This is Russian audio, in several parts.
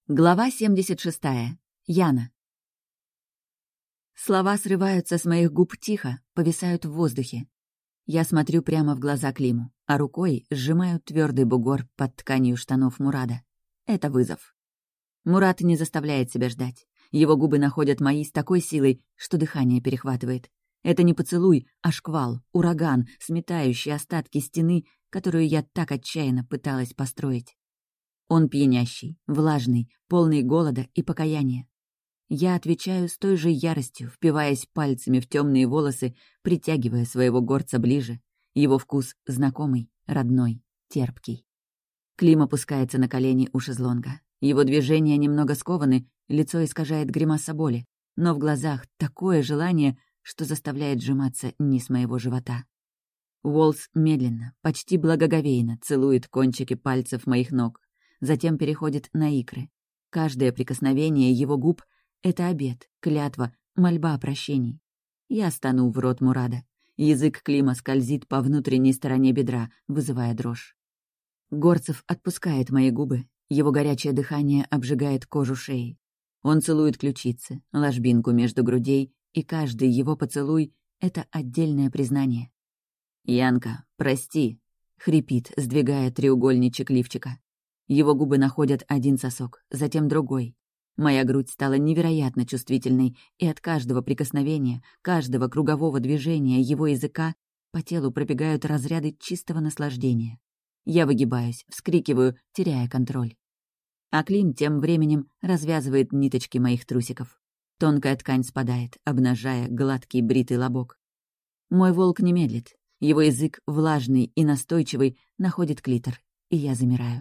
Глава 76. Яна. Слова срываются с моих губ тихо, повисают в воздухе. Я смотрю прямо в глаза Климу, а рукой сжимаю твердый бугор под тканью штанов Мурада. Это вызов. Мурад не заставляет себя ждать. Его губы находят мои с такой силой, что дыхание перехватывает. Это не поцелуй, а шквал, ураган, сметающий остатки стены, которую я так отчаянно пыталась построить. Он пьянящий, влажный, полный голода и покаяния. Я отвечаю с той же яростью, впиваясь пальцами в темные волосы, притягивая своего горца ближе. Его вкус знакомый, родной, терпкий. Клим опускается на колени у шезлонга. Его движения немного скованы, лицо искажает гримаса боли, но в глазах такое желание, что заставляет сжиматься низ моего живота. Уоллс медленно, почти благоговейно целует кончики пальцев моих ног. Затем переходит на икры. Каждое прикосновение его губ — это обет, клятва, мольба о прощении. Я стану в рот Мурада. Язык Клима скользит по внутренней стороне бедра, вызывая дрожь. Горцев отпускает мои губы, его горячее дыхание обжигает кожу шеи. Он целует ключицы, ложбинку между грудей, и каждый его поцелуй — это отдельное признание. «Янка, прости», — хрипит, сдвигая треугольничек лифчика. Его губы находят один сосок, затем другой. Моя грудь стала невероятно чувствительной, и от каждого прикосновения, каждого кругового движения его языка по телу пробегают разряды чистого наслаждения. Я выгибаюсь, вскрикиваю, теряя контроль. А Клим тем временем развязывает ниточки моих трусиков. Тонкая ткань спадает, обнажая гладкий бритый лобок. Мой волк не медлит. Его язык, влажный и настойчивый, находит клитор, и я замираю.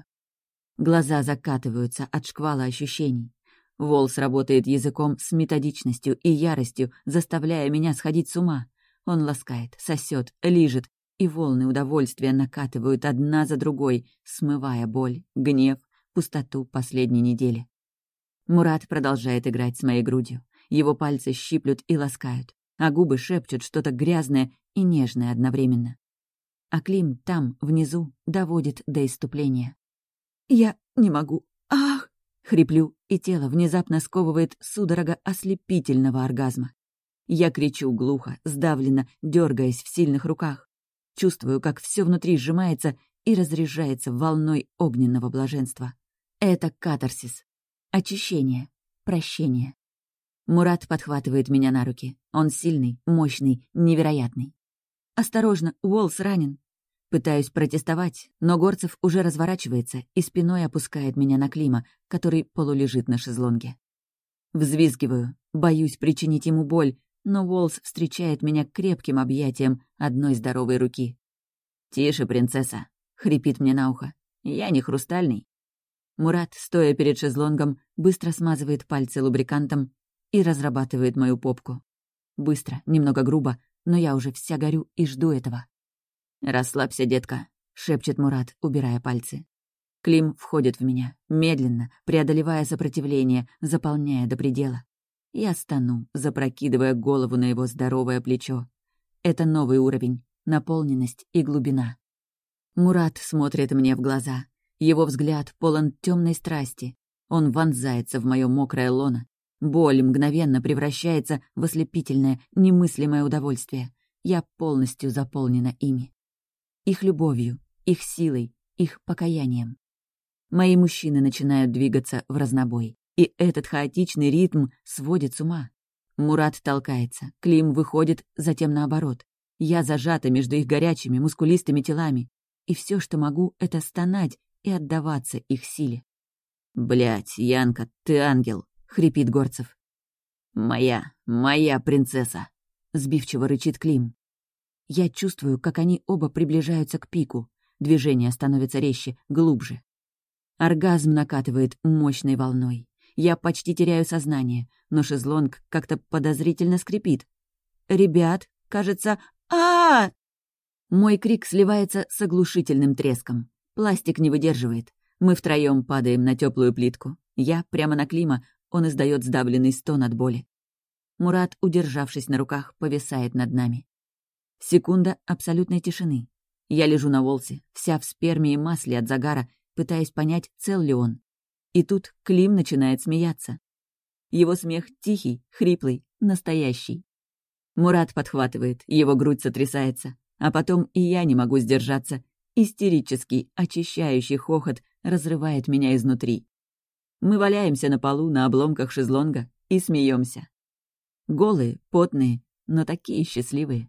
Глаза закатываются от шквала ощущений. Волс работает языком с методичностью и яростью, заставляя меня сходить с ума. Он ласкает, сосет, лижет, и волны удовольствия накатывают одна за другой, смывая боль, гнев, пустоту последней недели. Мурад продолжает играть с моей грудью. Его пальцы щиплют и ласкают, а губы шепчут что-то грязное и нежное одновременно. А Клим там, внизу, доводит до исступления. «Я не могу. Ах!» — хриплю, и тело внезапно сковывает судорога ослепительного оргазма. Я кричу глухо, сдавленно, дергаясь в сильных руках. Чувствую, как все внутри сжимается и разряжается волной огненного блаженства. Это катарсис. Очищение. Прощение. Мурад подхватывает меня на руки. Он сильный, мощный, невероятный. «Осторожно, Уоллс ранен!» Пытаюсь протестовать, но Горцев уже разворачивается и спиной опускает меня на Клима, который полулежит на шезлонге. Взвизгиваю, боюсь причинить ему боль, но Уоллс встречает меня крепким объятием одной здоровой руки. «Тише, принцесса», — хрипит мне на ухо. «Я не хрустальный». Мурад, стоя перед шезлонгом, быстро смазывает пальцы лубрикантом и разрабатывает мою попку. Быстро, немного грубо, но я уже вся горю и жду этого. «Расслабься, детка», — шепчет Мурад, убирая пальцы. Клим входит в меня, медленно, преодолевая сопротивление, заполняя до предела. Я стану, запрокидывая голову на его здоровое плечо. Это новый уровень, наполненность и глубина. Мурад смотрит мне в глаза. Его взгляд полон темной страсти. Он вонзается в мое мокрое лоно. Боль мгновенно превращается в ослепительное, немыслимое удовольствие. Я полностью заполнена ими. Их любовью, их силой, их покаянием. Мои мужчины начинают двигаться в разнобой, и этот хаотичный ритм сводит с ума. Мурад толкается, Клим выходит, затем наоборот. Я зажата между их горячими, мускулистыми телами, и все, что могу, это стонать и отдаваться их силе. «Блядь, Янка, ты ангел!» — хрипит Горцев. «Моя принцесса!» — сбивчиво рычит Клим. Я чувствую, как они оба приближаются к пику. Движение становится резче, глубже. Оргазм накатывает мощной волной. Я почти теряю сознание, но шезлонг как-то подозрительно скрипит. «Ребят, кажется... а Мой крик сливается с оглушительным треском. Пластик не выдерживает. Мы втроем падаем на теплую плитку. Я прямо на Клима, он издает сдавленный стон от боли. Мурад, удержавшись на руках, повисает над нами. Секунда абсолютной тишины. Я лежу на Уолсе, вся в сперме и масле от загара, пытаясь понять, цел ли он. И тут Клим начинает смеяться. Его смех тихий, хриплый, настоящий. Мурат подхватывает, его грудь сотрясается, а потом и я не могу сдержаться. Истерический, очищающий хохот разрывает меня изнутри. Мы валяемся на полу на обломках шезлонга и смеемся. Голые, потные, но такие счастливые.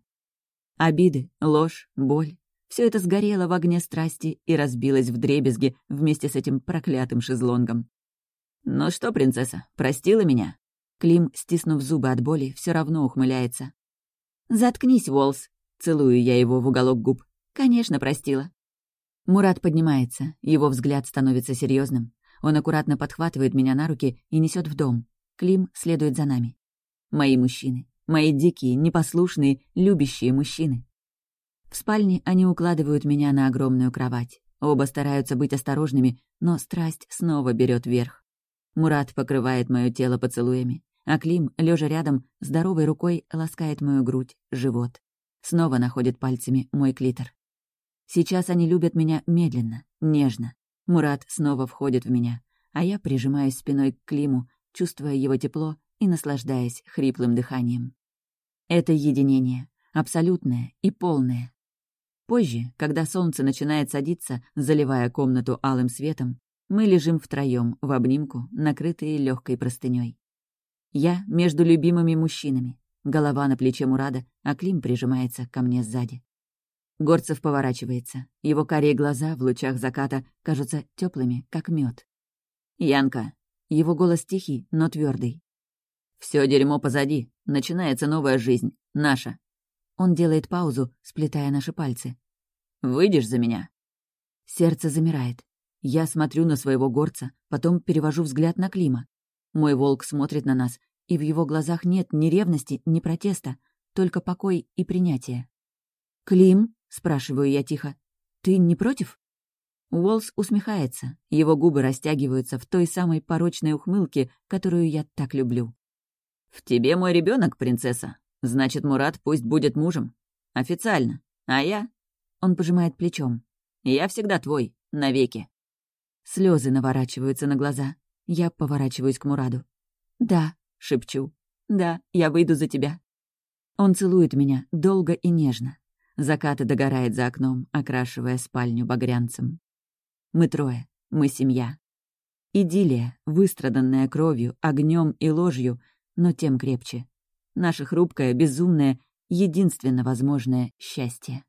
Обиды, ложь, боль — все это сгорело в огне страсти и разбилось вдребезги вместе с этим проклятым шезлонгом. «Ну что, принцесса, простила меня?» Клим, стиснув зубы от боли, все равно ухмыляется. «Заткнись, Уолс!» — целую я его в уголок губ. «Конечно, простила». Мурат поднимается, его взгляд становится серьезным. Он аккуратно подхватывает меня на руки и несет в дом. Клим следует за нами. Мои мужчины. Мои дикие, непослушные, любящие мужчины. В спальне они укладывают меня на огромную кровать. Оба стараются быть осторожными, но страсть снова берет верх. Мурат покрывает мое тело поцелуями, а Клим, лежа рядом, здоровой рукой ласкает мою грудь, живот. Снова находит пальцами мой клитор. Сейчас они любят меня медленно, нежно. Мурат снова входит в меня, а я прижимаюсь спиной к Климу, чувствуя его тепло и наслаждаясь хриплым дыханием. Это единение, абсолютное и полное. Позже, когда солнце начинает садиться, заливая комнату алым светом, мы лежим втроём в обнимку, накрытые легкой простыней. Я между любимыми мужчинами, голова на плече Мурада, а Клим прижимается ко мне сзади. Горцев поворачивается. Его карие глаза в лучах заката кажутся теплыми, как мед. «Янка!» Его голос тихий, но твердый. Все дерьмо позади. Начинается новая жизнь. Наша». Он делает паузу, сплетая наши пальцы. «Выйдешь за меня?» Сердце замирает. Я смотрю на своего горца, потом перевожу взгляд на Клима. Мой волк смотрит на нас, и в его глазах нет ни ревности, ни протеста, только покой и принятие. «Клим?» — спрашиваю я тихо. «Ты не против?» Уолс усмехается, его губы растягиваются в той самой порочной ухмылке, которую я так люблю. «В тебе мой ребенок, принцесса. Значит, Мурат пусть будет мужем. Официально. А я...» Он пожимает плечом. «Я всегда твой. Навеки». Слезы наворачиваются на глаза. Я поворачиваюсь к Мураду. «Да», — шепчу. «Да, я выйду за тебя». Он целует меня долго и нежно. Закат догорает за окном, окрашивая спальню багрянцем. Мы трое, мы семья. Идиллия, выстраданная кровью, огнем и ложью, но тем крепче. Наше хрупкое, безумное, единственно возможное счастье.